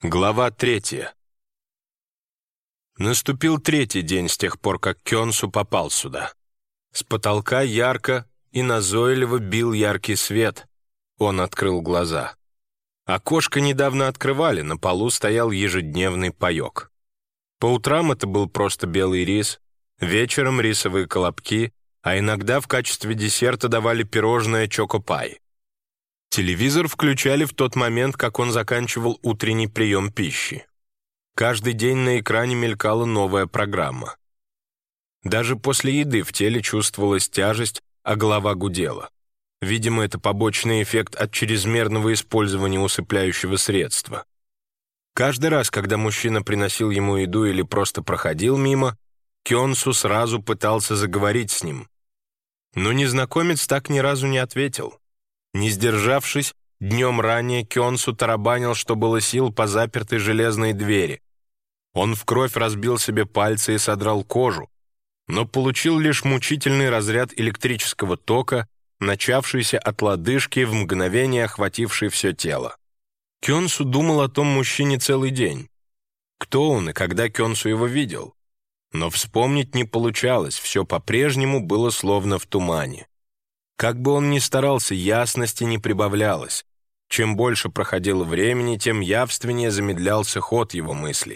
Глава 3. Наступил третий день с тех пор, как Кёнсу попал сюда. С потолка ярко и назойливо бил яркий свет. Он открыл глаза. Окошко недавно открывали, на полу стоял ежедневный паёк. По утрам это был просто белый рис, вечером рисовые колобки, а иногда в качестве десерта давали пирожное чоко-пай. Телевизор включали в тот момент, как он заканчивал утренний прием пищи. Каждый день на экране мелькала новая программа. Даже после еды в теле чувствовалась тяжесть, а голова гудела. Видимо, это побочный эффект от чрезмерного использования усыпляющего средства. Каждый раз, когда мужчина приносил ему еду или просто проходил мимо, Кёнсу сразу пытался заговорить с ним. Но незнакомец так ни разу не ответил. Не сдержавшись, днем ранее Кёнсу тарабанил, что было сил, по запертой железной двери. Он в кровь разбил себе пальцы и содрал кожу, но получил лишь мучительный разряд электрического тока, начавшийся от лодыжки, в мгновение охвативший все тело. Кёнсу думал о том мужчине целый день. Кто он и когда Кёнсу его видел? Но вспомнить не получалось, все по-прежнему было словно в тумане. Как бы он ни старался, ясности не прибавлялось. Чем больше проходило времени, тем явственнее замедлялся ход его мыслей.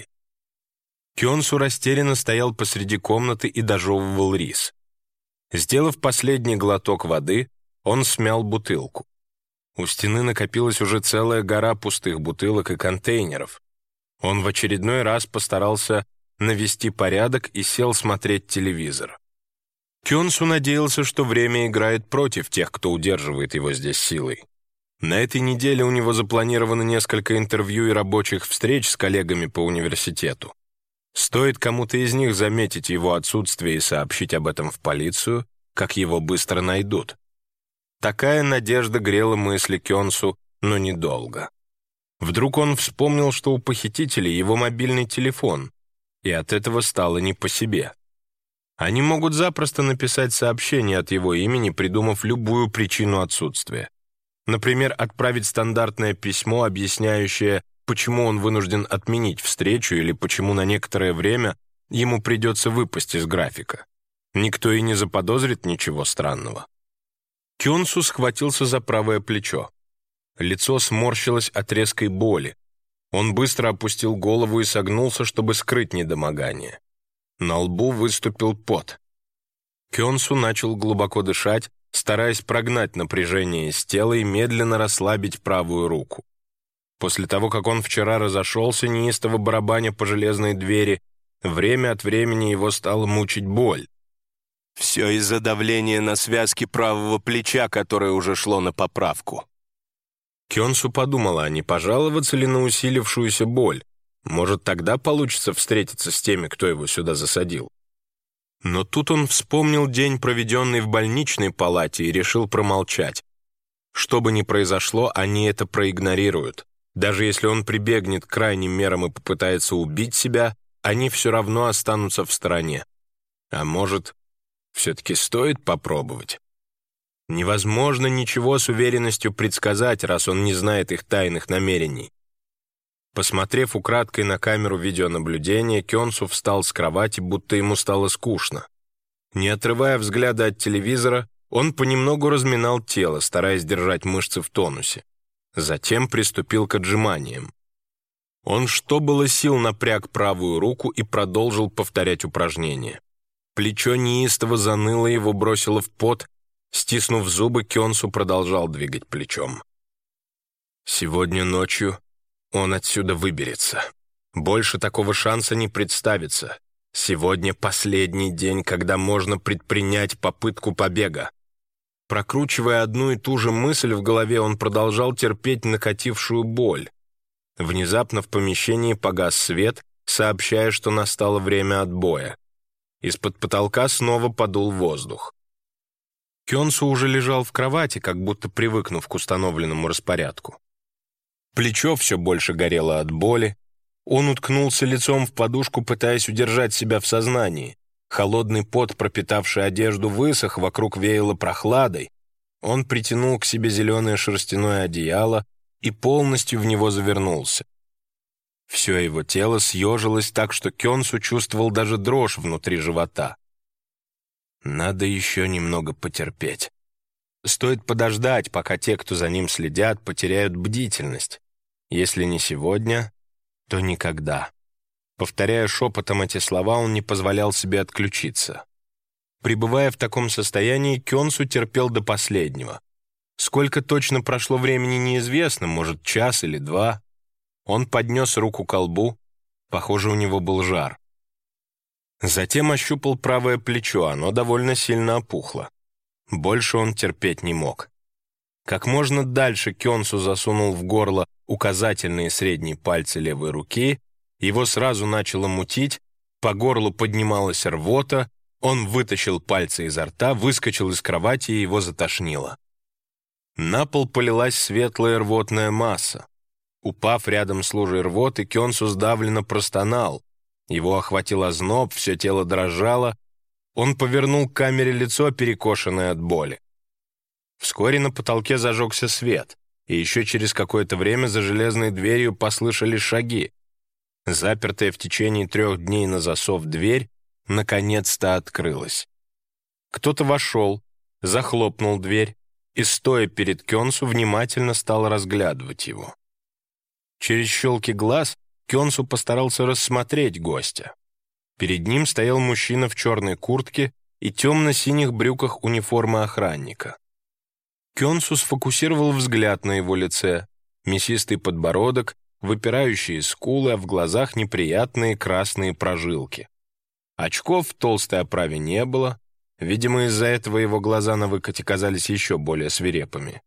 Кёнсу растерянно стоял посреди комнаты и дожевывал рис. Сделав последний глоток воды, он смял бутылку. У стены накопилась уже целая гора пустых бутылок и контейнеров. Он в очередной раз постарался навести порядок и сел смотреть телевизор. Кёнсу надеялся, что время играет против тех, кто удерживает его здесь силой. На этой неделе у него запланировано несколько интервью и рабочих встреч с коллегами по университету. Стоит кому-то из них заметить его отсутствие и сообщить об этом в полицию, как его быстро найдут. Такая надежда грела мысли Кёнсу, но недолго. Вдруг он вспомнил, что у похитителей его мобильный телефон, и от этого стало не по себе. Они могут запросто написать сообщение от его имени, придумав любую причину отсутствия. Например, отправить стандартное письмо, объясняющее, почему он вынужден отменить встречу или почему на некоторое время ему придется выпасть из графика. Никто и не заподозрит ничего странного. Кёнсу схватился за правое плечо. Лицо сморщилось от резкой боли. Он быстро опустил голову и согнулся, чтобы скрыть недомогание. На лбу выступил пот. Кёнсу начал глубоко дышать, стараясь прогнать напряжение из тела и медленно расслабить правую руку. После того, как он вчера разошелся, неистово барабаня по железной двери, время от времени его стала мучить боль. Все из-за давления на связке правого плеча, которое уже шло на поправку. Кёнсу подумала, а не пожаловаться ли на усилившуюся боль. Может, тогда получится встретиться с теми, кто его сюда засадил. Но тут он вспомнил день, проведенный в больничной палате, и решил промолчать. Что бы ни произошло, они это проигнорируют. Даже если он прибегнет к крайним мерам и попытается убить себя, они все равно останутся в стороне. А может, все-таки стоит попробовать? Невозможно ничего с уверенностью предсказать, раз он не знает их тайных намерений. Посмотрев украдкой на камеру видеонаблюдения, Кёнсу встал с кровати, будто ему стало скучно. Не отрывая взгляда от телевизора, он понемногу разминал тело, стараясь держать мышцы в тонусе. Затем приступил к отжиманиям. Он что было сил напряг правую руку и продолжил повторять упражнения. Плечо неистово заныло, его бросило в пот. Стиснув зубы, Кёнсу продолжал двигать плечом. Сегодня ночью он отсюда выберется. Больше такого шанса не представится. Сегодня последний день, когда можно предпринять попытку побега. Прокручивая одну и ту же мысль в голове, он продолжал терпеть накатившую боль. Внезапно в помещении погас свет, сообщая, что настало время отбоя. Из-под потолка снова подул воздух. Кёнсу уже лежал в кровати, как будто привыкнув к установленному распорядку. Плечо все больше горело от боли. Он уткнулся лицом в подушку, пытаясь удержать себя в сознании. Холодный пот, пропитавший одежду, высох, вокруг веяло прохладой. Он притянул к себе зеленое шерстяное одеяло и полностью в него завернулся. Все его тело съежилось так, что Кёнсу чувствовал даже дрожь внутри живота. Надо еще немного потерпеть. Стоит подождать, пока те, кто за ним следят, потеряют бдительность. Если не сегодня, то никогда. Повторяя шепотом эти слова, он не позволял себе отключиться. Пребывая в таком состоянии, Кёнсу терпел до последнего. Сколько точно прошло времени, неизвестно, может, час или два. Он поднес руку к колбу, похоже, у него был жар. Затем ощупал правое плечо, оно довольно сильно опухло. Больше он терпеть не мог. Как можно дальше Кёнсу засунул в горло указательные и средние пальцы левой руки, его сразу начало мутить, по горлу поднималась рвота, он вытащил пальцы изо рта, выскочил из кровати и его затошнило. На пол полилась светлая рвотная масса. Упав рядом с лужей рвоты, Кёнсу сдавленно простонал. Его охватил озноб, все тело дрожало. Он повернул к камере лицо, перекошенное от боли. Вскоре на потолке зажегся свет, и еще через какое-то время за железной дверью послышались шаги. Запертая в течение 3 дней на засов дверь наконец-то открылась. Кто-то вошел, захлопнул дверь и, стоя перед Кёнсу, внимательно стал разглядывать его. Через щелки глаз Кёнсу постарался рассмотреть гостя. Перед ним стоял мужчина в черной куртке и темно-синих брюках униформы охранника. Кёнсу сфокусировал взгляд на его лице, мясистый подбородок, выпирающие скулы, а в глазах неприятные красные прожилки. Очков в толстой оправе не было, видимо, из-за этого его глаза на выкате казались еще более свирепыми.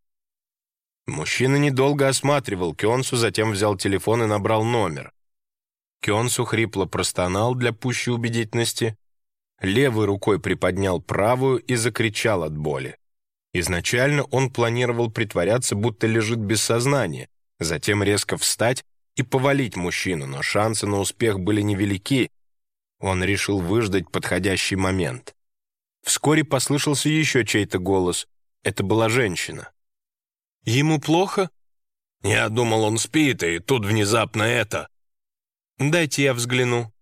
Мужчина недолго осматривал Кёнсу, затем взял телефон и набрал номер. Кёнсу хрипло простонал для пущей убедительности, левой рукой приподнял правую и закричал от боли. Изначально он планировал притворяться, будто лежит без сознания, затем резко встать и повалить мужчину, но шансы на успех были невелики. Он решил выждать подходящий момент. Вскоре послышался еще чей-то голос. Это была женщина. «Ему плохо?» «Я думал, он спит, и тут внезапно это...» «Дайте я взгляну».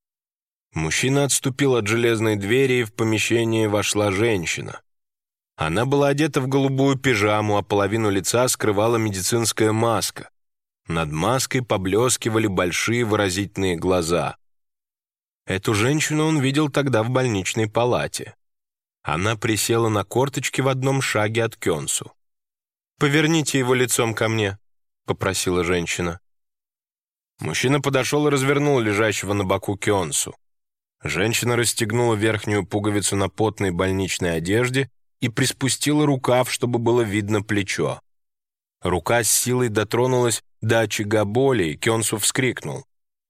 Мужчина отступил от железной двери, и в помещение вошла женщина. Она была одета в голубую пижаму, а половину лица скрывала медицинская маска. Над маской поблескивали большие выразительные глаза. Эту женщину он видел тогда в больничной палате. Она присела на корточки в одном шаге от Кёнсу. «Поверните его лицом ко мне», — попросила женщина. Мужчина подошел и развернул лежащего на боку Кёнсу. Женщина расстегнула верхнюю пуговицу на потной больничной одежде и приспустила рукав, чтобы было видно плечо. Рука с силой дотронулась до очага боли, и Кёнсу вскрикнул.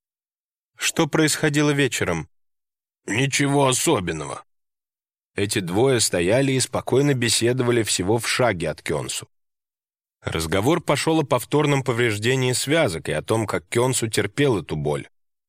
«Что происходило вечером?» «Ничего особенного». Эти двое стояли и спокойно беседовали всего в шаге от Кёнсу. Разговор пошел о повторном повреждении связок и о том, как Кёнсу терпел эту боль.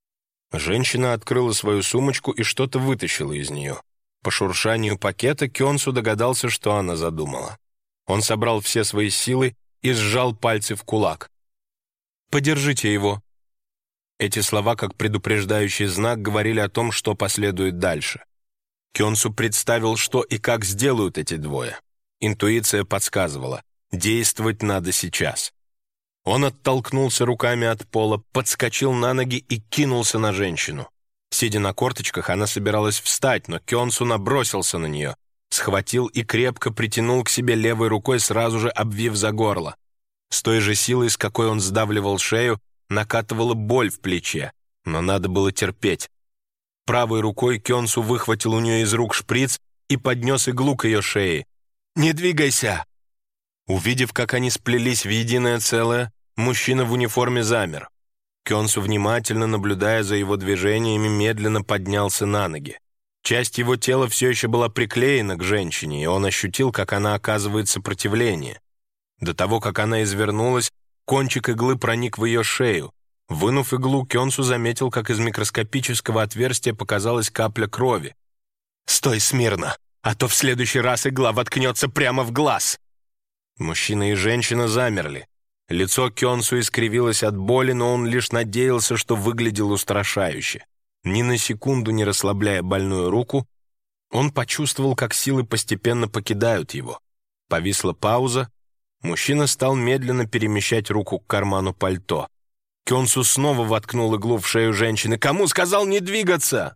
Женщина открыла свою сумочку и что-то вытащила из нее. По шуршанию пакета Кёнсу догадался, что она задумала. Он собрал все свои силы и сжал пальцы в кулак. «Подержите его». Эти слова, как предупреждающий знак, говорили о том, что последует дальше. Кёнсу представил, что и как сделают эти двое. Интуиция подсказывала. Действовать надо сейчас. Он оттолкнулся руками от пола, подскочил на ноги и кинулся на женщину. Сидя на корточках, она собиралась встать, но Кёнсу набросился на нее, схватил и крепко притянул к себе левой рукой, сразу же обвив за горло. С той же силой, с какой он сдавливал шею, накатывала боль в плече, но надо было терпеть. Правой рукой Кёнсу выхватил у нее из рук шприц и поднес иглу к ее шее. «Не двигайся!» Увидев, как они сплелись в единое целое, мужчина в униформе замер. Кёнсу, внимательно наблюдая за его движениями, медленно поднялся на ноги. Часть его тела все еще была приклеена к женщине, и он ощутил, как она оказывает сопротивление. До того, как она извернулась, кончик иглы проник в ее шею. Вынув иглу, Кёнсу заметил, как из микроскопического отверстия показалась капля крови. «Стой смирно, а то в следующий раз игла воткнется прямо в глаз!» Мужчина и женщина замерли. Лицо Кёнсу искривилось от боли, но он лишь надеялся, что выглядел устрашающе. Ни на секунду не расслабляя больную руку, он почувствовал, как силы постепенно покидают его. Повисла пауза. Мужчина стал медленно перемещать руку к карману пальто. Кёнсу снова воткнул иглу в шею женщины. «Кому сказал не двигаться?»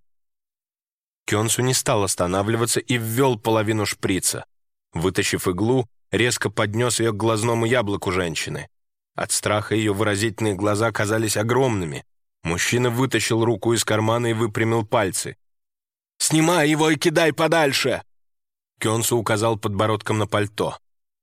Кёнсу не стал останавливаться и ввел половину шприца. Вытащив иглу, резко поднес ее к глазному яблоку женщины. От страха ее выразительные глаза казались огромными. Мужчина вытащил руку из кармана и выпрямил пальцы. «Снимай его и кидай подальше!» Кёнсу указал подбородком на пальто.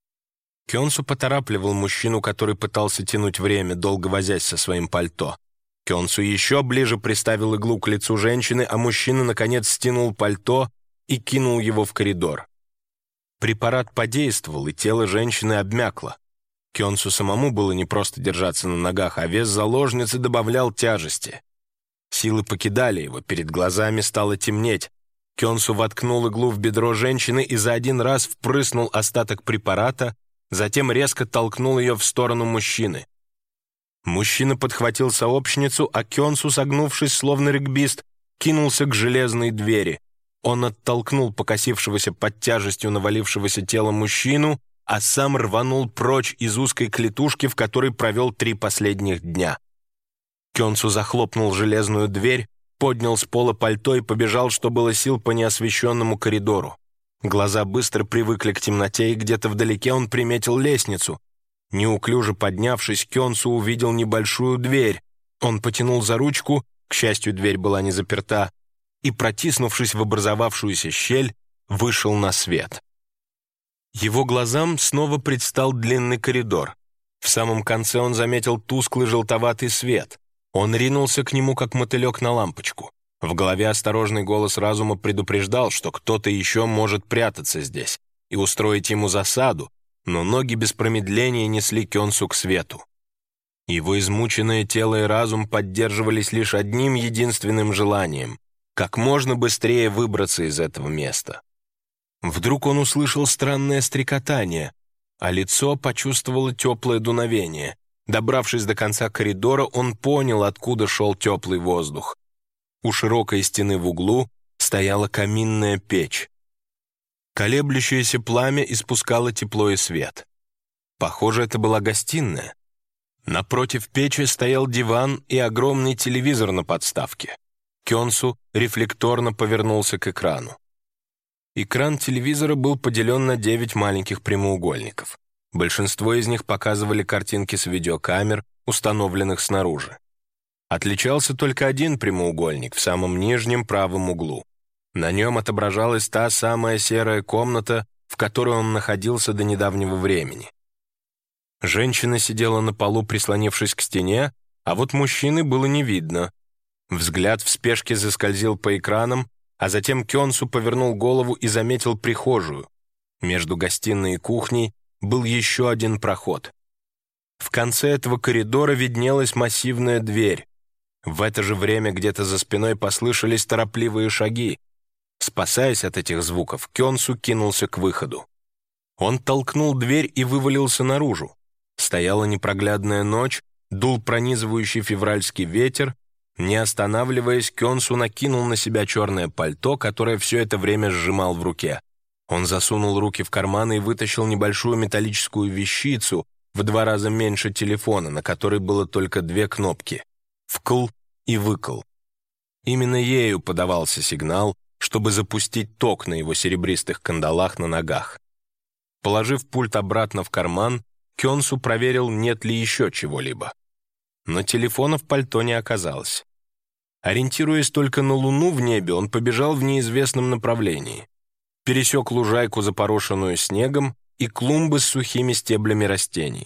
Кёнсу поторапливал мужчину, который пытался тянуть время, долго возясь со своим пальто. Кёнсу еще ближе приставил иглу к лицу женщины, а мужчина, наконец, стянул пальто и кинул его в коридор. Препарат подействовал, и тело женщины обмякло. Кёнсу самому было непросто держаться на ногах, а вес заложницы добавлял тяжести. Силы покидали его, перед глазами стало темнеть. Кёнсу воткнул иглу в бедро женщины и за один раз впрыснул остаток препарата, затем резко толкнул ее в сторону мужчины. Мужчина подхватил сообщницу, а Кёнсу, согнувшись, словно регбист, кинулся к железной двери. Он оттолкнул покосившегося под тяжестью навалившегося тела мужчину, а сам рванул прочь из узкой клетушки, в которой провел 3 последних дня. Кёнсу захлопнул железную дверь, поднял с пола пальто и побежал, что было сил, по неосвещенному коридору. Глаза быстро привыкли к темноте, и где-то вдалеке он приметил лестницу. Неуклюже поднявшись, Кёнсу увидел небольшую дверь. Он потянул за ручку, к счастью, дверь была не заперта, и, протиснувшись в образовавшуюся щель, вышел на свет. Его глазам снова предстал длинный коридор. В самом конце он заметил тусклый желтоватый свет. Он ринулся к нему, как мотылек на лампочку. В голове осторожный голос разума предупреждал, что кто-то еще может прятаться здесь и устроить ему засаду, но ноги без промедления несли Кёнсу к свету. Его измученное тело и разум поддерживались лишь одним единственным желанием — как можно быстрее выбраться из этого места. Вдруг он услышал странное стрекотание, а лицо почувствовало теплое дуновение. Добравшись до конца коридора, он понял, откуда шел теплый воздух. У широкой стены в углу стояла каминная печь. Колеблющееся пламя испускало тепло и свет. Похоже, это была гостиная. Напротив печи стоял диван и огромный телевизор на подставке. Кёнсу рефлекторно повернулся к экрану. Экран телевизора был поделен на 9 маленьких прямоугольников. Большинство из них показывали картинки с видеокамер, установленных снаружи. Отличался только один прямоугольник в самом нижнем правом углу. На нем отображалась та самая серая комната, в которой он находился до недавнего времени. Женщина сидела на полу, прислонившись к стене, а вот мужчины было не видно. Взгляд в спешке заскользил по экранам, а затем Кёнсу повернул голову и заметил прихожую. Между гостиной и кухней был еще один проход. В конце этого коридора виднелась массивная дверь. В это же время где-то за спиной послышались торопливые шаги. Спасаясь от этих звуков, Кёнсу кинулся к выходу. Он толкнул дверь и вывалился наружу. Стояла непроглядная ночь, дул пронизывающий февральский ветер. Не останавливаясь, Кёнсу накинул на себя черное пальто, которое все это время сжимал в руке. Он засунул руки в карманы и вытащил небольшую металлическую вещицу в 2 раза меньше телефона, на которой было только 2 кнопки — «вкл» и «выкл». Именно ею подавался сигнал, чтобы запустить ток на его серебристых кандалах на ногах. Положив пульт обратно в карман, Кёнсу проверил, нет ли еще чего-либо. Но телефона в пальто не оказалось. Ориентируясь только на луну в небе, он побежал в неизвестном направлении. Пересек лужайку, запорошенную снегом, и клумбы с сухими стеблями растений.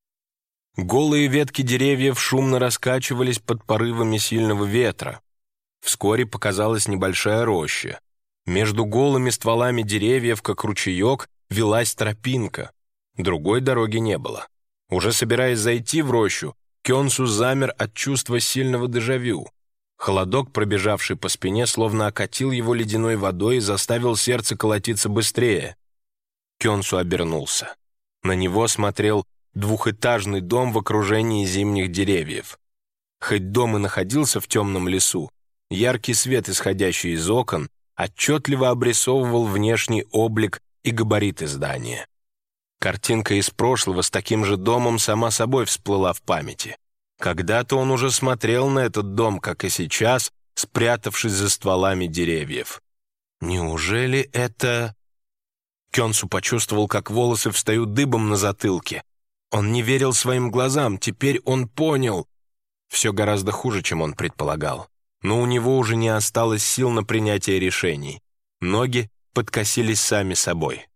Голые ветки деревьев шумно раскачивались под порывами сильного ветра. Вскоре показалась небольшая роща. Между голыми стволами деревьев, как ручеек, велась тропинка. Другой дороги не было. Уже собираясь зайти в рощу, Кёнсу замер от чувства сильного дежавю. Холодок, пробежавший по спине, словно окатил его ледяной водой и заставил сердце колотиться быстрее. Кёнсу обернулся. На него смотрел двухэтажный дом в окружении зимних деревьев. Хоть дом и находился в темном лесу, яркий свет, исходящий из окон, отчетливо обрисовывал внешний облик и габариты здания. Картинка из прошлого с таким же домом сама собой всплыла в памяти. Когда-то он уже смотрел на этот дом, как и сейчас, спрятавшись за стволами деревьев. Неужели это... Кёнсу почувствовал, как волосы встают дыбом на затылке. Он не верил своим глазам, теперь он понял. Все гораздо хуже, чем он предполагал. Но у него уже не осталось сил на принятие решений. Ноги подкосились сами собой.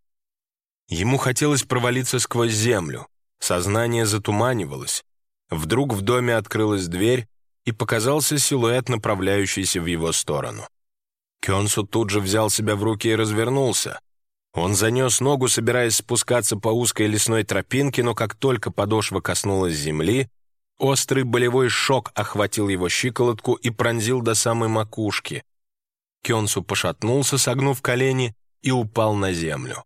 Ему хотелось провалиться сквозь землю. Сознание затуманивалось. Вдруг в доме открылась дверь, и показался силуэт, направляющийся в его сторону. Кёнсу тут же взял себя в руки и развернулся. Он занес ногу, собираясь спускаться по узкой лесной тропинке, но как только подошва коснулась земли, острый болевой шок охватил его щиколотку и пронзил до самой макушки. Кёнсу пошатнулся, согнув колени, и упал на землю.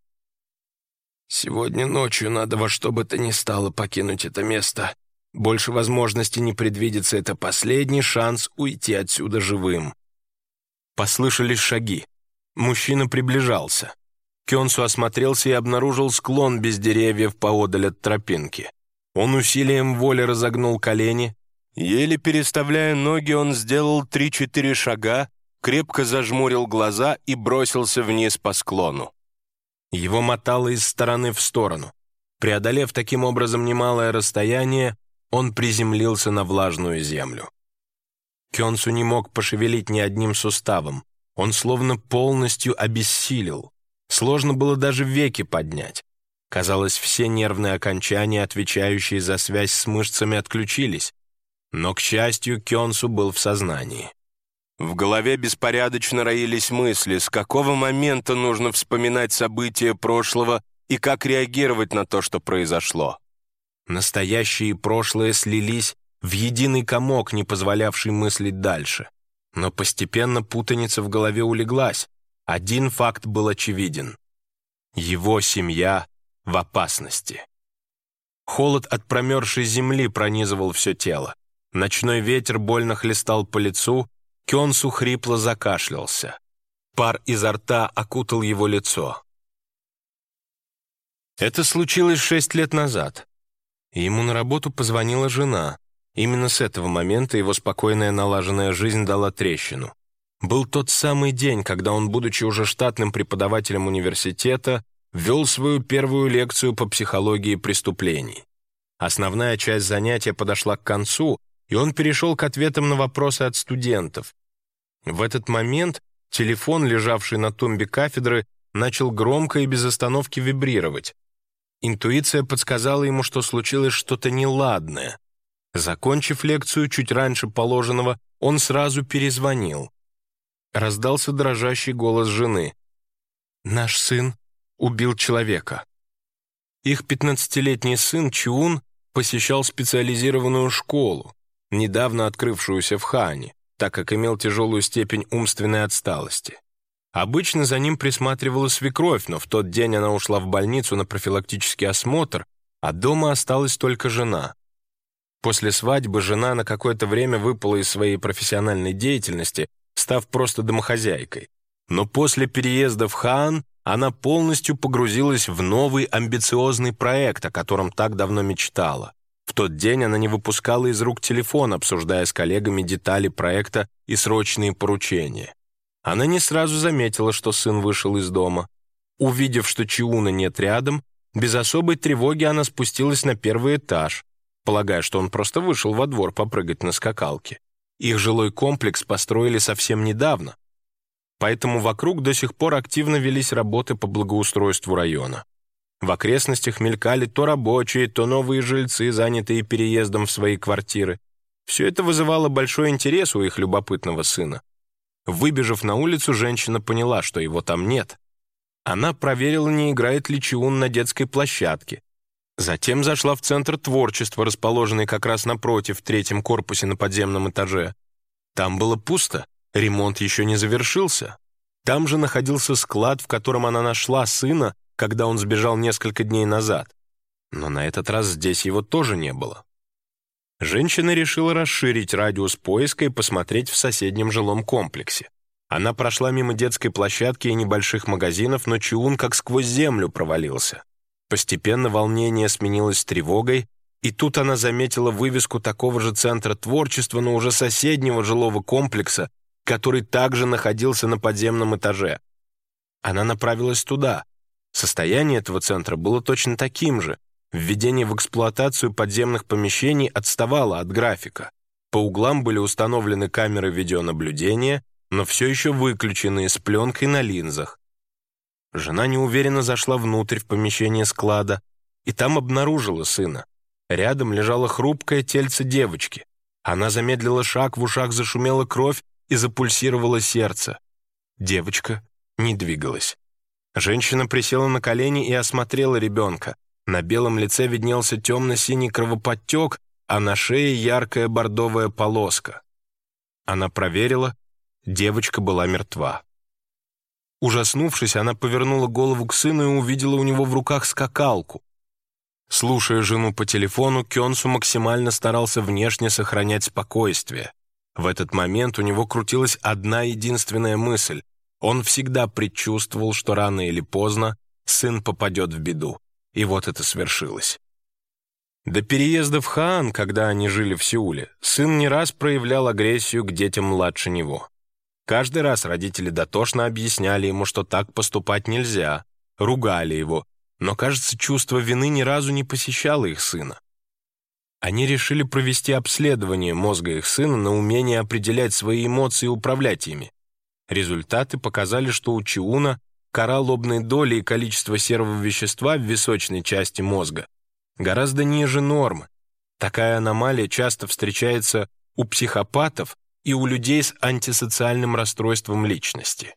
«Сегодня ночью надо во что бы то ни стало покинуть это место. Больше возможности не предвидится, это последний шанс уйти отсюда живым». Послышались шаги. Мужчина приближался. Кёнсу осмотрелся и обнаружил склон без деревьев поодаль от тропинки. Он усилием воли разогнул колени. Еле переставляя ноги, он сделал 3-4 шага, крепко зажмурил глаза и бросился вниз по склону. Его мотало из стороны в сторону. Преодолев таким образом немалое расстояние, он приземлился на влажную землю. Кёнсу не мог пошевелить ни одним суставом. Он словно полностью обессилел. Сложно было даже веки поднять. Казалось, все нервные окончания, отвечающие за связь с мышцами, отключились. Но, к счастью, Кёнсу был в сознании. В голове беспорядочно роились мысли, с какого момента нужно вспоминать события прошлого и как реагировать на то, что произошло. Настоящее и прошлое слились в единый комок, не позволявший мыслить дальше. Но постепенно путаница в голове улеглась. Один факт был очевиден. Его семья в опасности. Холод от промерзшей земли пронизывал все тело. Ночной ветер больно хлестал по лицу, Кёнсу хрипло закашлялся. Пар изо рта окутал его лицо. Это случилось 6 лет назад. Ему на работу позвонила жена. Именно с этого момента его спокойная налаженная жизнь дала трещину. Был тот самый день, когда он, будучи уже штатным преподавателем университета, вел свою первую лекцию по психологии преступлений. Основная часть занятия подошла к концу, и он перешел к ответам на вопросы от студентов. В этот момент телефон, лежавший на тумбе кафедры, начал громко и без остановки вибрировать. Интуиция подсказала ему, что случилось что-то неладное. Закончив лекцию чуть раньше положенного, он сразу перезвонил. Раздался дрожащий голос жены. «Наш сын убил человека». Их 15-летний сын Чиун посещал специализированную школу, недавно открывшуюся в Хаане, так как имел тяжелую степень умственной отсталости. Обычно за ним присматривала свекровь, но в тот день она ушла в больницу на профилактический осмотр, а дома осталась только жена. После свадьбы жена на какое-то время выпала из своей профессиональной деятельности, став просто домохозяйкой. Но после переезда в Хаан она полностью погрузилась в новый амбициозный проект, о котором так давно мечтала. В тот день она не выпускала из рук телефон, обсуждая с коллегами детали проекта и срочные поручения. Она не сразу заметила, что сын вышел из дома. Увидев, что Чиуна нет рядом, без особой тревоги она спустилась на первый этаж, полагая, что он просто вышел во двор попрыгать на скакалке. Их жилой комплекс построили совсем недавно, поэтому вокруг до сих пор активно велись работы по благоустройству района. В окрестностях мелькали то рабочие, то новые жильцы, занятые переездом в свои квартиры. Все это вызывало большой интерес у их любопытного сына. Выбежав на улицу, женщина поняла, что его там нет. Она проверила, не играет ли Чиун на детской площадке. Затем зашла в Центр творчества, расположенный как раз напротив, в 3-м корпусе на подземном этаже. Там было пусто, ремонт еще не завершился. Там же находился склад, в котором она нашла сына, когда он сбежал несколько дней назад. Но на этот раз здесь его тоже не было. Женщина решила расширить радиус поиска и посмотреть в соседнем жилом комплексе. Она прошла мимо детской площадки и небольших магазинов, но Чиун как сквозь землю провалился. Постепенно волнение сменилось тревогой, и тут она заметила вывеску такого же центра творчества, но уже соседнего жилого комплекса, который также находился на подземном этаже. Она направилась туда. Состояние этого центра было точно таким же. Введение в эксплуатацию подземных помещений отставало от графика. По углам были установлены камеры видеонаблюдения, но все еще выключенные с пленкой на линзах. Жена неуверенно зашла внутрь в помещение склада и там обнаружила сына. Рядом лежало хрупкое тельце девочки. Она замедлила шаг, в ушах зашумела кровь и запульсировало сердце. Девочка не двигалась. Женщина присела на колени и осмотрела ребенка. На белом лице виднелся темно-синий кровоподтек, а на шее яркая бордовая полоска. Она проверила, девочка была мертва. Ужаснувшись, она повернула голову к сыну и увидела у него в руках скакалку. Слушая жену по телефону, Кёнсу максимально старался внешне сохранять спокойствие. В этот момент у него крутилась одна единственная мысль. Он всегда предчувствовал, что рано или поздно сын попадет в беду. И вот это свершилось. До переезда в Хаан, когда они жили в Сеуле, сын не раз проявлял агрессию к детям младше него. Каждый раз родители дотошно объясняли ему, что так поступать нельзя, ругали его, но, кажется, чувство вины ни разу не посещало их сына. Они решили провести обследование мозга их сына на умение определять свои эмоции и управлять ими. Результаты показали, что у Чиуна кора лобной доли и количество серого вещества в височной части мозга гораздо ниже нормы. Такая аномалия часто встречается у психопатов и у людей с антисоциальным расстройством личности.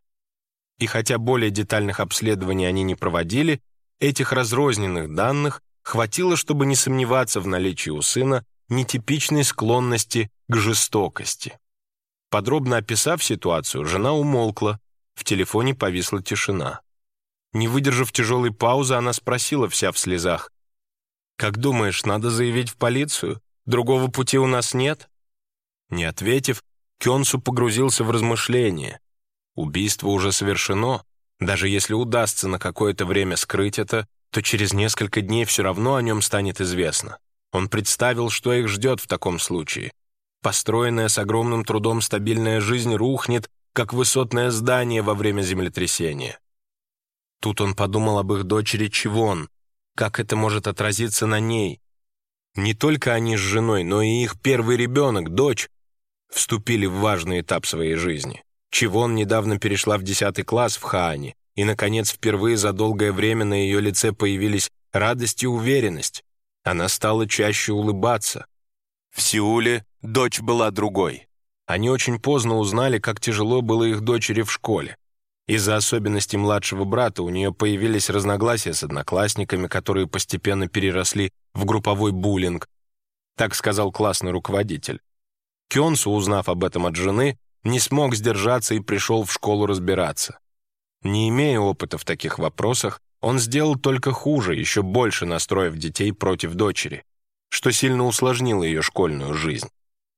И хотя более детальных обследований они не проводили, этих разрозненных данных хватило, чтобы не сомневаться в наличии у сына нетипичной склонности к жестокости. Подробно описав ситуацию, жена умолкла, в телефоне повисла тишина. Не выдержав тяжелой паузы, она спросила вся в слезах: «Как думаешь, надо заявить в полицию? Другого пути у нас нет?» Не ответив, Кёнсу погрузился в размышления. Убийство уже совершено. Даже если удастся на какое-то время скрыть это, то через несколько дней все равно о нем станет известно. Он представил, что их ждет в таком случае. Построенная с огромным трудом стабильная жизнь рухнет, как высотное здание во время землетрясения. Тут он подумал об их дочери Чивон, как это может отразиться на ней. Не только они с женой, но и их первый ребенок, дочь, вступили в важный этап своей жизни. Чивон недавно перешла в 10 класс в Хаане, и, наконец, впервые за долгое время на ее лице появились радость и уверенность. Она стала чаще улыбаться. В Сеуле дочь была другой. Они очень поздно узнали, как тяжело было их дочери в школе. Из-за особенностей младшего брата у нее появились разногласия с одноклассниками, которые постепенно переросли в групповой буллинг. Так сказал классный руководитель. Кёнсу, узнав об этом от жены, не смог сдержаться и пришел в школу разбираться. Не имея опыта в таких вопросах, он сделал только хуже, еще больше настроив детей против дочери, что сильно усложнило ее школьную жизнь.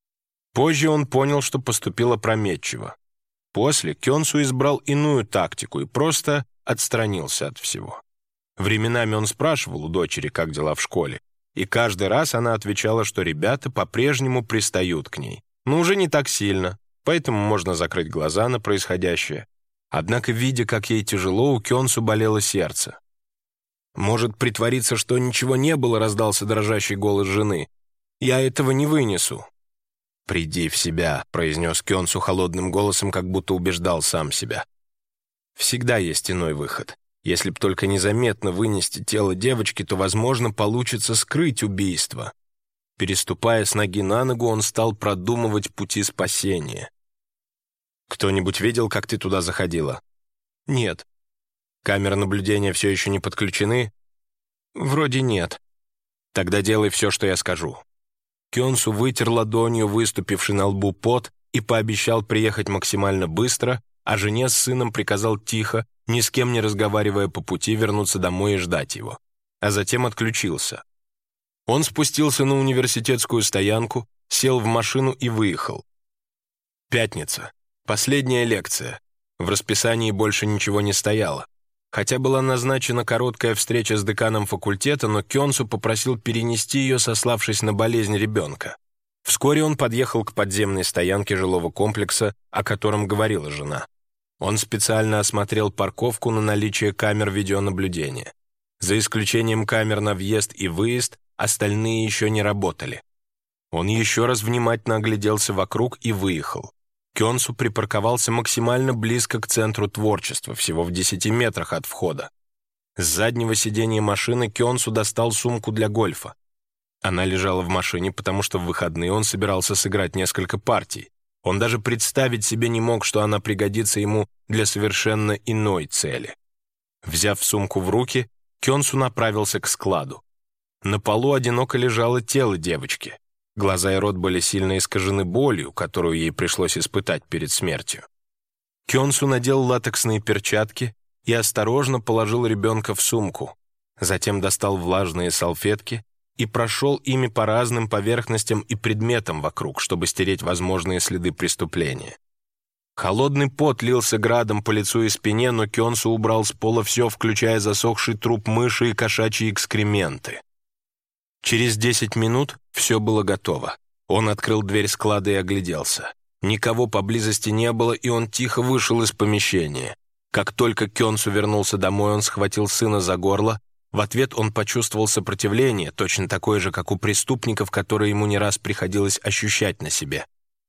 Позже он понял, что поступил опрометчиво. После Кёнсу избрал иную тактику и просто отстранился от всего. Временами он спрашивал у дочери, как дела в школе, и каждый раз она отвечала, что ребята по-прежнему пристают к ней, но уже не так сильно, поэтому можно закрыть глаза на происходящее. Однако, видя, как ей тяжело, у Кёнсу болело сердце. «Может притвориться, что ничего не было», — раздался дрожащий голос жены. «Я этого не вынесу». «Приди в себя», — произнес Кёнсу холодным голосом, как будто убеждал сам себя. «Всегда есть иной выход. Если б только незаметно вынести тело девочки, то, возможно, получится скрыть убийство». Переступая с ноги на ногу, он стал продумывать пути спасения. «Кто-нибудь видел, как ты туда заходила?» «Нет». «Камеры наблюдения все еще не подключены?» «Вроде нет». «Тогда делай все, что я скажу». Кёнсу вытер ладонью выступивший на лбу пот и пообещал приехать максимально быстро, а жене с сыном приказал тихо, ни с кем не разговаривая по пути, вернуться домой и ждать его. а затем отключился. Он спустился на университетскую стоянку, сел в машину и выехал. Пятница. Последняя лекция. В расписании больше ничего не стояло. Хотя была назначена короткая встреча с деканом факультета, но Кёнсу попросил перенести ее, сославшись на болезнь ребенка. Вскоре он подъехал к подземной стоянке жилого комплекса, о котором говорила жена. Он специально осмотрел парковку на наличие камер видеонаблюдения. За исключением камер на въезд и выезд, остальные еще не работали. Он еще раз внимательно огляделся вокруг и выехал. Кёнсу припарковался максимально близко к центру творчества, всего в 10 метрах от входа. С заднего сиденья машины Кёнсу достал сумку для гольфа. Она лежала в машине, потому что в выходные он собирался сыграть несколько партий. Он даже представить себе не мог, что она пригодится ему для совершенно иной цели. Взяв сумку в руки, Кёнсу направился к складу. На полу одиноко лежало тело девочки. Глаза и рот были сильно искажены болью, которую ей пришлось испытать перед смертью. Кёнсу надел латексные перчатки и осторожно положил ребенка в сумку. Затем достал влажные салфетки и прошел ими по разным поверхностям и предметам вокруг, чтобы стереть возможные следы преступления. Холодный пот лился градом по лицу и спине, но Кёнсу убрал с пола все, включая засохший труп мыши и кошачьи экскременты. Через 10 минут все было готово. Он открыл дверь склада и огляделся. Никого поблизости не было, и он тихо вышел из помещения. Как только Кёнсу вернулся домой, он схватил сына за горло. В ответ он почувствовал сопротивление, точно такое же, как у преступников, которые ему не раз приходилось ощущать на себе.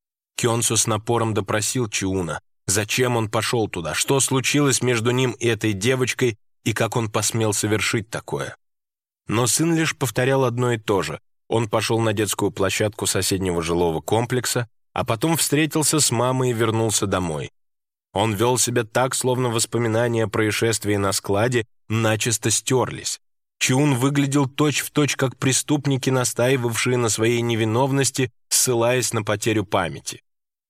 Кёнсу с напором допросил Чиуна. Зачем он пошел туда? Что случилось между ним и этой девочкой, и как он посмел совершить такое? Но сын лишь повторял одно и то же. Он пошел на детскую площадку соседнего жилого комплекса, а потом встретился с мамой и вернулся домой. Он вел себя так, словно воспоминания о происшествии на складе начисто стерлись. Чиун выглядел точь-в-точь, как преступники, настаивавшие на своей невиновности, ссылаясь на потерю памяти.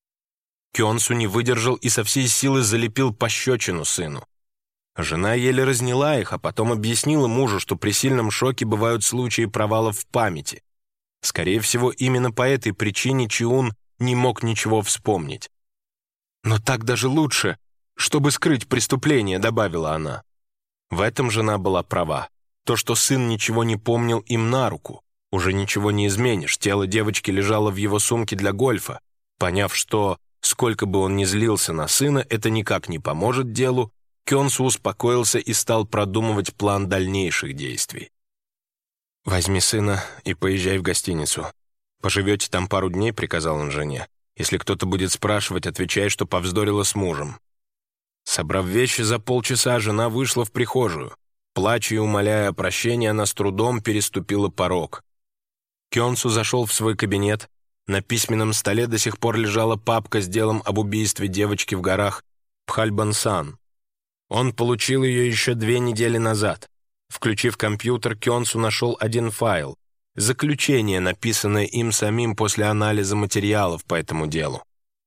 Кёнсу не выдержал и со всей силы залепил пощечину сыну. Жена еле разняла их, а потом объяснила мужу, что при сильном шоке бывают случаи провалов в памяти. Скорее всего, именно по этой причине Чиун не мог ничего вспомнить. «Но так даже лучше, чтобы скрыть преступление», — добавила она. В этом жена была права. То, что сын ничего не помнил, им на руку. Уже ничего не изменишь, тело девочки лежало в его сумке для гольфа. Поняв, что, сколько бы он ни злился на сына, это никак не поможет делу, Кёнсу успокоился и стал продумывать план дальнейших действий. «Возьми сына и поезжай в гостиницу. Поживете там пару дней», — приказал он жене. «Если кто-то будет спрашивать, отвечай, что повздорила с мужем». Собрав вещи за полчаса, жена вышла в прихожую. Плача и умоляя о прощении, она с трудом переступила порог. Кёнсу зашел в свой кабинет. На письменном столе до сих пор лежала папка с делом об убийстве девочки в горах Пхальбансан. Он получил ее еще 2 недели назад. Включив компьютер, Кёнсу нашел один файл. Заключение, написанное им самим после анализа материалов по этому делу.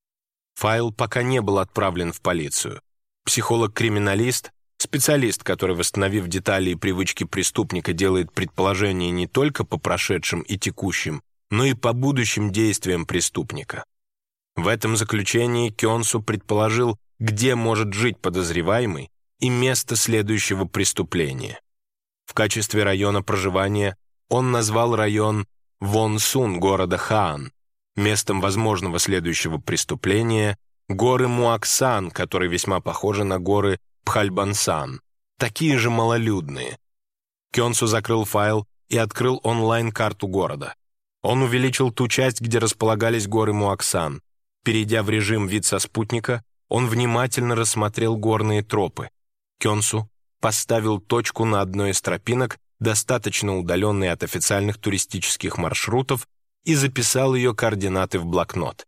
Файл пока не был отправлен в полицию. Психолог-криминалист, специалист, который, восстановив детали и привычки преступника, делает предположения не только по прошедшим и текущим, но и по будущим действиям преступника. В этом заключении Кёнсу предположил, где может жить подозреваемый, и место следующего преступления. В качестве района проживания он назвал район Вонсун города Хаан, местом возможного следующего преступления — горы Муаксан, которые весьма похожи на горы Пхальбансан, такие же малолюдные. Кёнсу закрыл файл и открыл онлайн-карту города. Он увеличил ту часть, где располагались горы Муаксан. Перейдя в режим «Вид со спутника», он внимательно рассмотрел горные тропы. Кёнсу поставил точку на одной из тропинок, достаточно удаленной от официальных туристических маршрутов, и записал ее координаты в блокнот.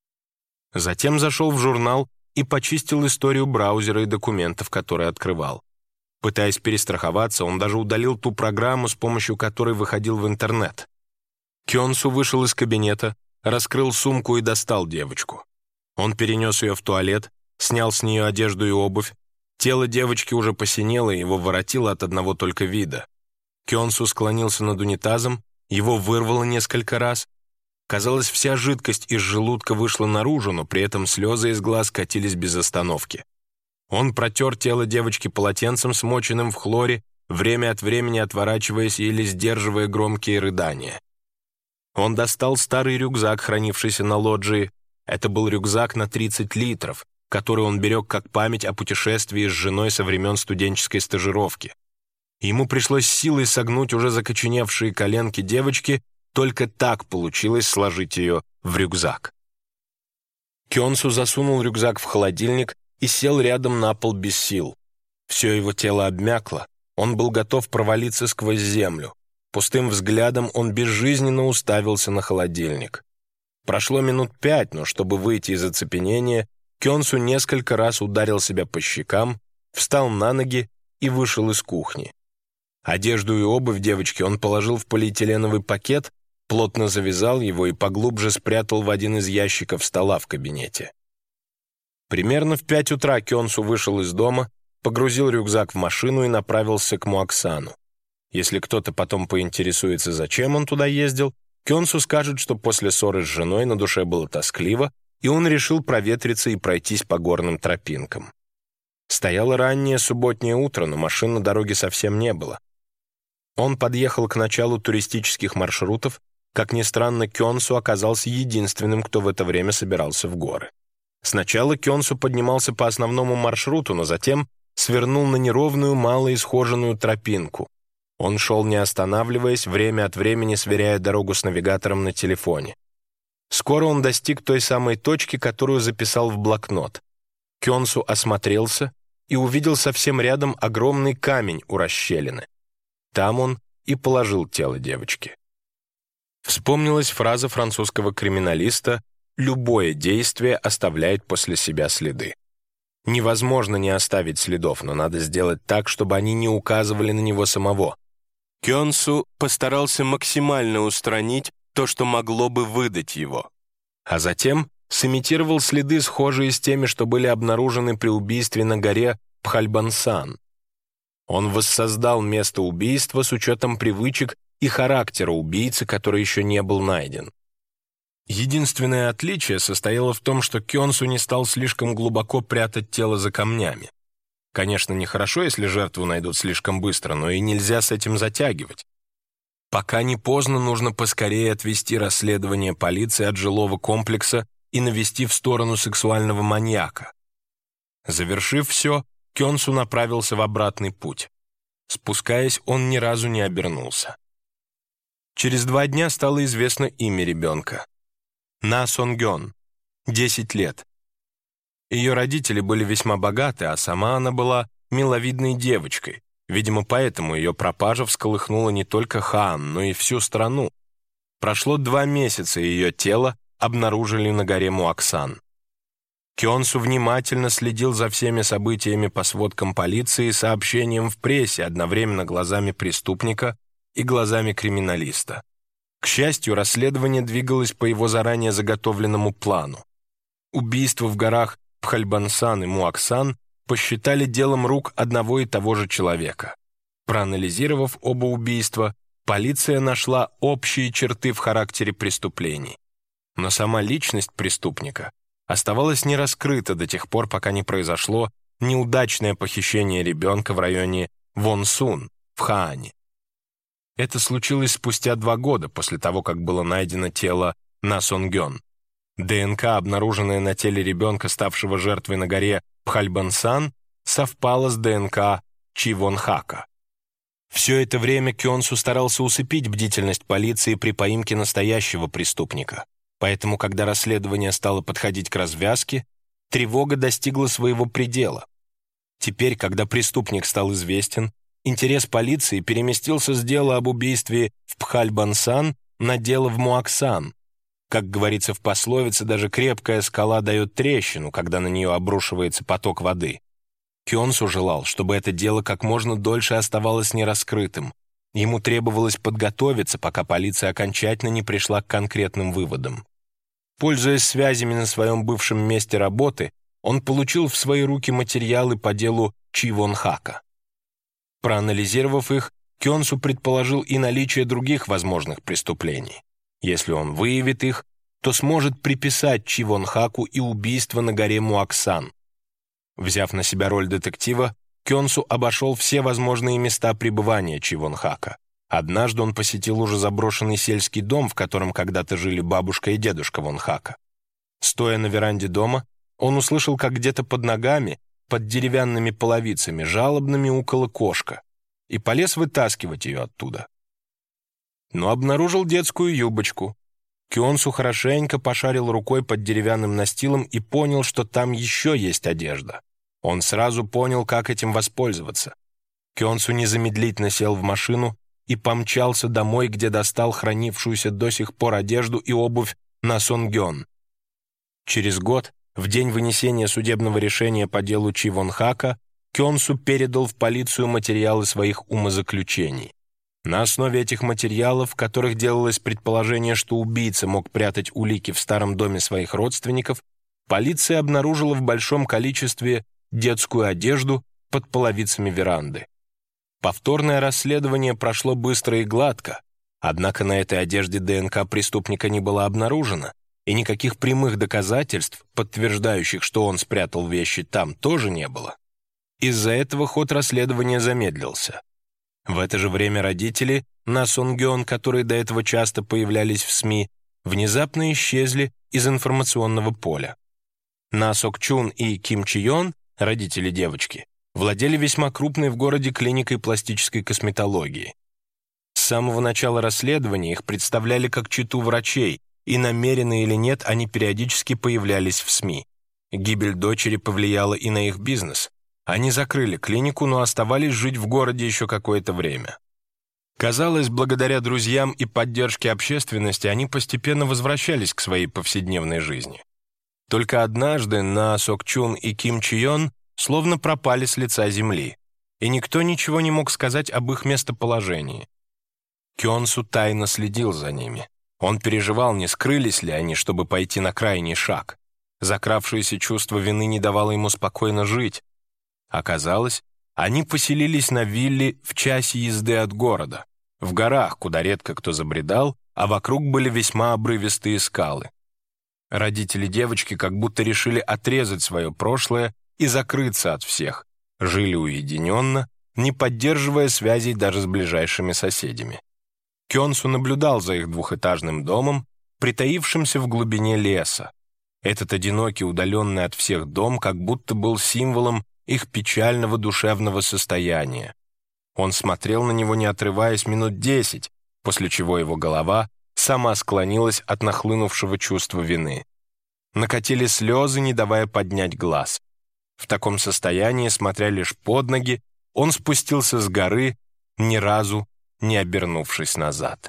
Затем зашел в журнал и почистил историю браузера и документов, которые открывал. Пытаясь перестраховаться, он даже удалил ту программу, с помощью которой выходил в интернет. Кёнсу вышел из кабинета, раскрыл сумку и достал девочку. Он перенес ее в туалет, снял с нее одежду и обувь. Тело девочки уже посинело, и его воротило от одного только вида. Кёнсу склонился над унитазом, его вырвало несколько раз. Казалось, вся жидкость из желудка вышла наружу, но при этом слезы из глаз катились без остановки. Он протер тело девочки полотенцем, смоченным в хлоре, время от времени отворачиваясь или сдерживая громкие рыдания. Он достал старый рюкзак, хранившийся на лоджии. Это был рюкзак на 30 литров, который он берег как память о путешествии с женой со времен студенческой стажировки. Ему пришлось силой согнуть уже закоченевшие коленки девочки, только так получилось сложить ее в рюкзак. Кёнсу засунул рюкзак в холодильник и сел рядом на пол без сил. Все его тело обмякло, он был готов провалиться сквозь землю. Пустым взглядом он безжизненно уставился на холодильник. Прошло минут 5, но чтобы выйти из оцепенения, Кёнсу несколько раз ударил себя по щекам, встал на ноги и вышел из кухни. Одежду и обувь девочки он положил в полиэтиленовый пакет, плотно завязал его и поглубже спрятал в один из ящиков стола в кабинете. Примерно в 5 утра Кёнсу вышел из дома, погрузил рюкзак в машину и направился к Муаксану. Если кто-то потом поинтересуется, зачем он туда ездил, Кёнсу скажет, что после ссоры с женой на душе было тоскливо, и он решил проветриться и пройтись по горным тропинкам. Стояло раннее субботнее утро, но машин на дороге совсем не было. Он подъехал к началу туристических маршрутов. Как ни странно, Кёнсу оказался единственным, кто в это время собирался в горы. Сначала Кёнсу поднимался по основному маршруту, но затем свернул на неровную, малоисхоженную тропинку. Он шел, не останавливаясь, время от времени сверяя дорогу с навигатором на телефоне. Скоро он достиг той самой точки, которую записал в блокнот. Кёнсу осмотрелся и увидел совсем рядом огромный камень у расщелины. Там он и положил тело девочки. Вспомнилась фраза французского криминалиста «Любое действие оставляет после себя следы». Невозможно не оставить следов, но надо сделать так, чтобы они не указывали на него самого. Кёнсу постарался максимально устранить то, что могло бы выдать его. А затем сымитировал следы, схожие с теми, что были обнаружены при убийстве на горе Пхальбансан. Он воссоздал место убийства с учетом привычек и характера убийцы, который еще не был найден. Единственное отличие состояло в том, что Кёнсу не стал слишком глубоко прятать тело за камнями. Конечно, нехорошо, если жертву найдут слишком быстро, но и нельзя с этим затягивать. Пока не поздно, нужно поскорее отвести расследование полиции от жилого комплекса и навести в сторону сексуального маньяка. Завершив все, Кёнсу направился в обратный путь. Спускаясь, он ни разу не обернулся. Через 2 дня стало известно имя ребенка. На Сонгён, 10 лет. Ее родители были весьма богаты, а сама она была миловидной девочкой. Видимо, поэтому ее пропажа всколыхнула не только Хаан, но и всю страну. Прошло 2 месяца, и ее тело обнаружили на горе Муаксан. Кёнсу внимательно следил за всеми событиями по сводкам полиции и сообщениям в прессе, одновременно глазами преступника и глазами криминалиста. К счастью, расследование двигалось по его заранее заготовленному плану. Убийства в горах Пхальбансан и Муаксан посчитали делом рук одного и того же человека. Проанализировав оба убийства, полиция нашла общие черты в характере преступлений. Но сама личность преступника оставалась не раскрыта до тех пор, пока не произошло неудачное похищение ребенка в районе Вонсун в Хаане. Это случилось спустя 2 года после того, как было найдено тело На Сонгён. ДНК, обнаруженная на теле ребенка, ставшего жертвой на горе Пхальбансан, совпала с ДНК Чи Вон Хака. Все это время Кёнсу старался усыпить бдительность полиции при поимке настоящего преступника. Поэтому, когда расследование стало подходить к развязке, тревога достигла своего предела. Теперь, когда преступник стал известен, интерес полиции переместился с дела об убийстве в Пхальбансан на дело в Муаксан. Как говорится в пословице, даже крепкая скала дает трещину, когда на нее обрушивается поток воды. Кёнсу желал, чтобы это дело как можно дольше оставалось нераскрытым. Ему требовалось подготовиться, пока полиция окончательно не пришла к конкретным выводам. Пользуясь связями на своем бывшем месте работы, он получил в свои руки материалы по делу Чи Вон Хака. Проанализировав их, Кёнсу предположил и наличие других возможных преступлений. Если он выявит их, то сможет приписать Чи Вон Хаку и убийство на горе Муаксан. Взяв на себя роль детектива, Кёнсу обошел все возможные места пребывания Чи Вон Хака. Однажды он посетил уже заброшенный сельский дом, в котором когда-то жили бабушка и дедушка Вон Хака. Стоя на веранде дома, он услышал, как где-то под ногами, под деревянными половицами, жалобно мяукала кошка, и полез вытаскивать ее оттуда. Но обнаружил детскую юбочку. Кёнсу хорошенько пошарил рукой под деревянным настилом и понял, что там еще есть одежда. Он сразу понял, как этим воспользоваться. Кёнсу незамедлительно сел в машину и помчался домой, где достал хранившуюся до сих пор одежду и обувь на Сонгён. Через год, в день вынесения судебного решения по делу Чи Вон Хака, Кёнсу передал в полицию материалы своих умозаключений. На основе этих материалов, в которых делалось предположение, что убийца мог прятать улики в старом доме своих родственников, полиция обнаружила в большом количестве детскую одежду под половицами веранды. Повторное расследование прошло быстро и гладко, однако на этой одежде ДНК преступника не было обнаружено, и никаких прямых доказательств, подтверждающих, что он спрятал вещи там, тоже не было. Из-за этого ход расследования замедлился. В это же время родители На Сонгён, которые до этого часто появлялись в СМИ, внезапно исчезли из информационного поля. На Сок Чун и Ким Чи Йон, родители девочки, владели весьма крупной в городе клиникой пластической косметологии. С самого начала расследования их представляли как чету врачей, и намеренно или нет, они периодически появлялись в СМИ. Гибель дочери повлияла и на их бизнес. Они закрыли клинику, но оставались жить в городе еще какое-то время. Казалось, благодаря друзьям и поддержке общественности они постепенно возвращались к своей повседневной жизни. Только однажды На Сок Чун и Ким Чи Йон словно пропали с лица земли, и никто ничего не мог сказать об их местоположении. Кёнсу тайно следил за ними. Он переживал, не скрылись ли они, чтобы пойти на крайний шаг. Закравшееся чувство вины не давало ему спокойно жить. Оказалось, они поселились на вилле в часе езды от города, в горах, куда редко кто забредал, а вокруг были весьма обрывистые скалы. Родители девочки как будто решили отрезать свое прошлое и закрыться от всех, жили уединенно, не поддерживая связей даже с ближайшими соседями. Кёнсу наблюдал за их двухэтажным домом, притаившимся в глубине леса. Этот одинокий, удаленный от всех дом как будто был символом их печального душевного состояния. Он смотрел на него, не отрываясь, минут 10, после чего его голова сама склонилась от нахлынувшего чувства вины. Накатили слезы, не давая поднять глаз. В таком состоянии, смотря лишь под ноги, он спустился с горы, ни разу не обернувшись назад.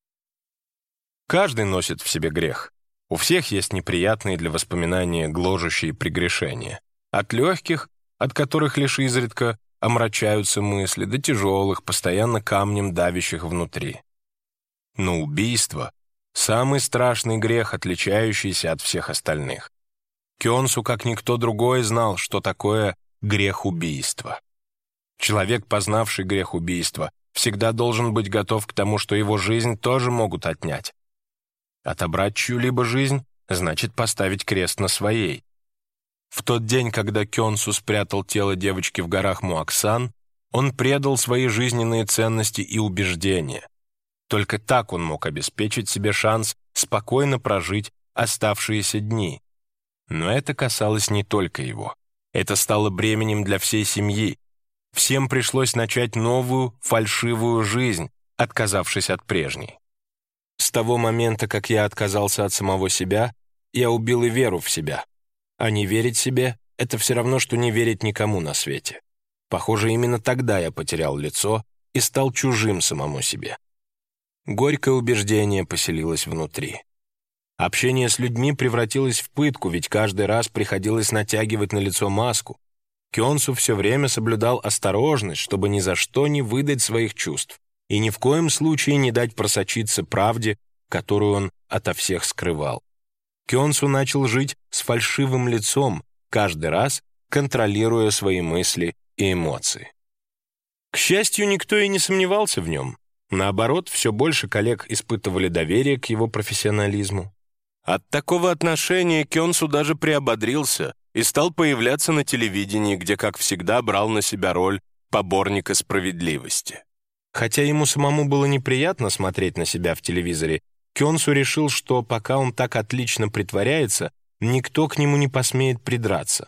Каждый носит в себе грех. У всех есть неприятные для воспоминания гложущие прегрешения. От легких, от которых лишь изредка омрачаются мысли, до тяжелых, постоянно камнем давящих внутри. Но убийство — самый страшный грех, отличающийся от всех остальных. Кёнсу, как никто другой, знал, что такое грех убийства. Человек, познавший грех убийства, всегда должен быть готов к тому, что его жизнь тоже могут отнять. Отобрать чью-либо жизнь значит поставить крест на своей. В тот день, когда Кёнсу спрятал тело девочки в горах Муаксан, он предал свои жизненные ценности и убеждения. Только так он мог обеспечить себе шанс спокойно прожить оставшиеся дни. Но это касалось не только его. Это стало бременем для всей семьи. Всем пришлось начать новую, фальшивую жизнь, отказавшись от прежней. С того момента, как я отказался от самого себя, я убил и веру в себя. А не верить себе — это все равно, что не верить никому на свете. Похоже, именно тогда я потерял лицо и стал чужим самому себе. Горькое убеждение поселилось внутри. Общение с людьми превратилось в пытку, ведь каждый раз приходилось натягивать на лицо маску. Кёнсу все время соблюдал осторожность, чтобы ни за что не выдать своих чувств и ни в коем случае не дать просочиться правде, которую он ото всех скрывал. Кёнсу начал жить с фальшивым лицом, каждый раз контролируя свои мысли и эмоции. К счастью, никто и не сомневался в нем. Наоборот, все больше коллег испытывали доверие к его профессионализму. От такого отношения Кёнсу даже приободрился и стал появляться на телевидении, где, как всегда, брал на себя роль поборника справедливости. Хотя ему самому было неприятно смотреть на себя в телевизоре, Кёнсу решил, что пока он так отлично притворяется, никто к нему не посмеет придраться.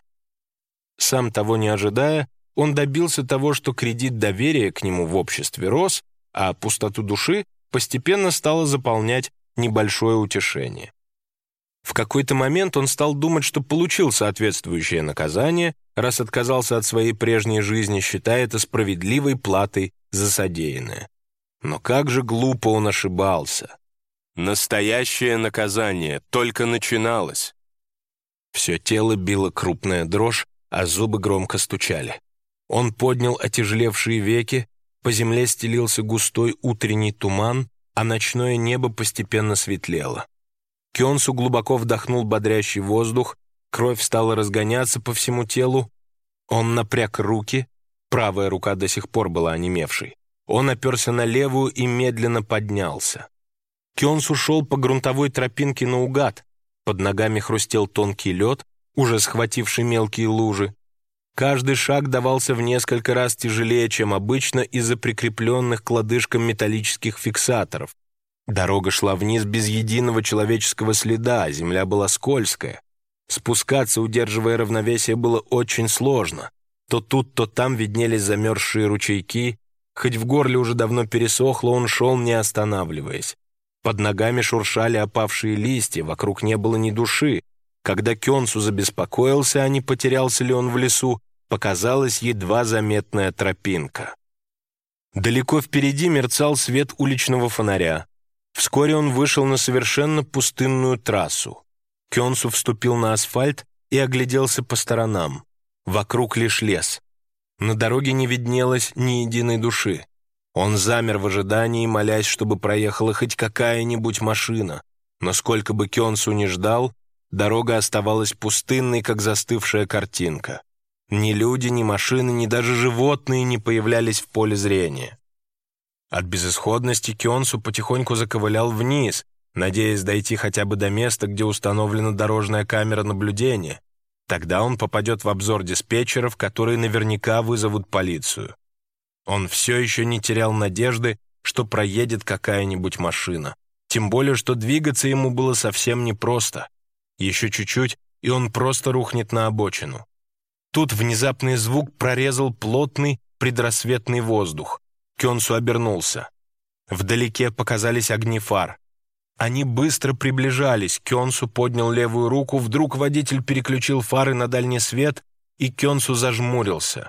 Сам того не ожидая, он добился того, что кредит доверия к нему в обществе рос, а пустоту души постепенно стало заполнять небольшое утешение. В какой-то момент он стал думать, что получил соответствующее наказание, раз отказался от своей прежней жизни, считая это справедливой платой за содеянное. Но как же глупо он ошибался. Настоящее наказание только начиналось. Все тело било крупная дрожь, а зубы громко стучали. Он поднял отяжелевшие веки, по земле стелился густой утренний туман, а ночное небо постепенно светлело. Кёнсу глубоко вдохнул бодрящий воздух, кровь стала разгоняться по всему телу. Он напряг руки, правая рука до сих пор была онемевшей. Он оперся на левую и медленно поднялся. Кёнсу шел по грунтовой тропинке наугад. Под ногами хрустел тонкий лед, уже схвативший мелкие лужи. Каждый шаг давался в несколько раз тяжелее, чем обычно, из-за прикрепленных к лодыжкам металлических фиксаторов. Дорога шла вниз без единого человеческого следа, земля была скользкая. Спускаться, удерживая равновесие, было очень сложно. То тут, то там виднелись замерзшие ручейки. Хоть в горле уже давно пересохло, он шел, не останавливаясь. Под ногами шуршали опавшие листья, вокруг не было ни души. Когда Кёнсу забеспокоился, а не потерялся ли он в лесу, показалась едва заметная тропинка. Далеко впереди мерцал свет уличного фонаря. Вскоре он вышел на совершенно пустынную трассу. Кёнсу вступил на асфальт и огляделся по сторонам. Вокруг лишь лес. На дороге не виднелось ни единой души. Он замер в ожидании, молясь, чтобы проехала хоть какая-нибудь машина. Но сколько бы Кёнсу ни ждал, дорога оставалась пустынной, как застывшая картинка. Ни люди, ни машины, ни даже животные не появлялись в поле зрения. От безысходности Кёнсу потихоньку заковылял вниз, надеясь дойти хотя бы до места, где установлена дорожная камера наблюдения. Тогда он попадет в обзор диспетчеров, которые наверняка вызовут полицию. Он все еще не терял надежды, что проедет какая-нибудь машина. Тем более, что двигаться ему было совсем непросто. Еще чуть-чуть, и он просто рухнет на обочину. Тут внезапный звук прорезал плотный предрассветный воздух. Кёнсу обернулся. Вдалеке показались огни фар. Они быстро приближались. Кёнсу поднял левую руку, вдруг водитель переключил фары на дальний свет, и Кёнсу зажмурился.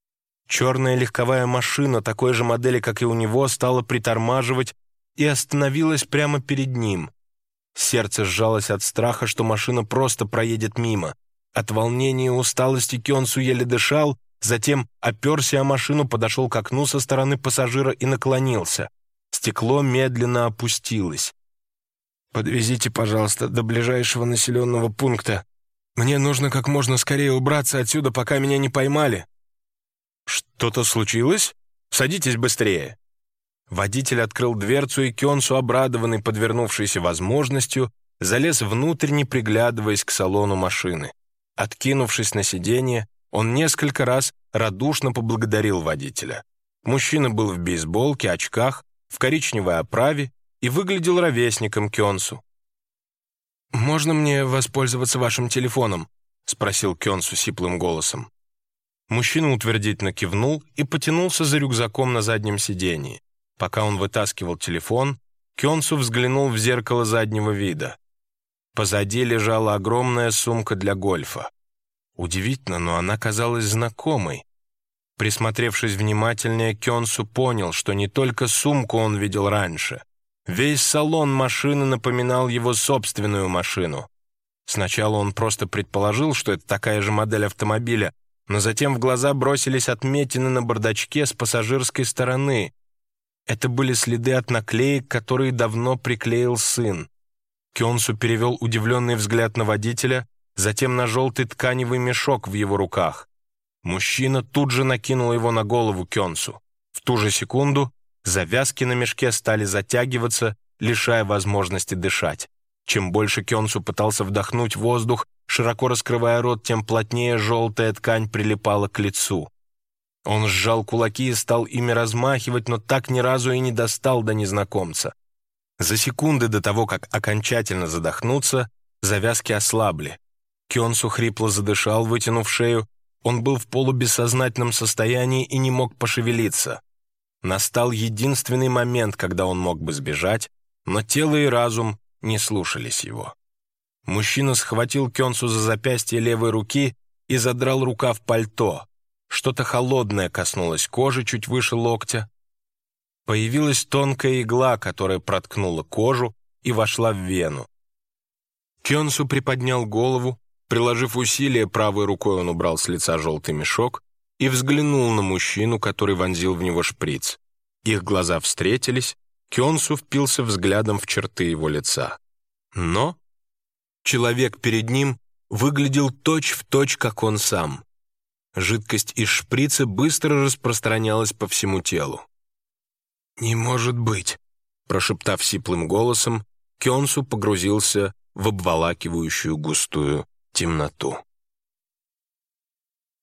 Черная легковая машина, такой же модели, как и у него, стала притормаживать и остановилась прямо перед ним. Сердце сжалось от страха, что машина просто проедет мимо. От волнения и усталости Кёнсу еле дышал, затем оперся о машину, подошел к окну со стороны пассажира и наклонился. Стекло медленно опустилось. «Подвезите, пожалуйста, до ближайшего населенного пункта. Мне нужно как можно скорее убраться отсюда, пока меня не поймали». «Что-то случилось? Садитесь быстрее». Водитель открыл дверцу, и Кёнсу, обрадованный подвернувшейся возможностью, залез внутрь, не приглядываясь к салону машины. Откинувшись на сиденье, он несколько раз радушно поблагодарил водителя. Мужчина был в бейсболке, очках, в коричневой оправе и выглядел ровесником Кёнсу. «Можно мне воспользоваться вашим телефоном?» — спросил Кёнсу сиплым голосом. Мужчина утвердительно кивнул и потянулся за рюкзаком на заднем сидении. Пока он вытаскивал телефон, Кёнсу взглянул в зеркало заднего вида. Позади лежала огромная сумка для гольфа. Удивительно, но она казалась знакомой. Присмотревшись внимательнее, Кёнсу понял, что не только сумку он видел раньше. Весь салон машины напоминал его собственную машину. Сначала он просто предположил, что это такая же модель автомобиля, но затем в глаза бросились отметины на бардачке с пассажирской стороны. Это были следы от наклеек, которые давно приклеил сын. Кёнсу перевел удивленный взгляд на водителя, затем на желтый тканевый мешок в его руках. Мужчина тут же накинул его на голову Кёнсу. ту же секунду завязки на мешке стали затягиваться, лишая возможности дышать. Чем больше Кёнсу пытался вдохнуть воздух, широко раскрывая рот, тем плотнее желтая ткань прилипала к лицу. Он сжал кулаки и стал ими размахивать, но так ни разу и не достал до незнакомца. За секунды до того, как окончательно задохнуться, завязки ослабли. Кёнсу хрипло задышал, вытянув шею. Он был в полубессознательном состоянии и не мог пошевелиться. Настал единственный момент, когда он мог бы сбежать, но тело и разум не слушались его. Мужчина схватил Кёнсу за запястье левой руки и задрал рукав пальто. Что-то холодное коснулось кожи чуть выше локтя. Появилась тонкая игла, которая проткнула кожу и вошла в вену. Кёнсу приподнял голову, приложив усилие, правой рукой он убрал с лица желтый мешок и взглянул на мужчину, который вонзил в него шприц. Их глаза встретились, Кёнсу впился взглядом в черты его лица. Но человек перед ним выглядел точь-в-точь, как он сам. Жидкость из шприца быстро распространялась по всему телу. «Не может быть!» — прошептав сиплым голосом, Кёнсу погрузился в обволакивающую густую темноту.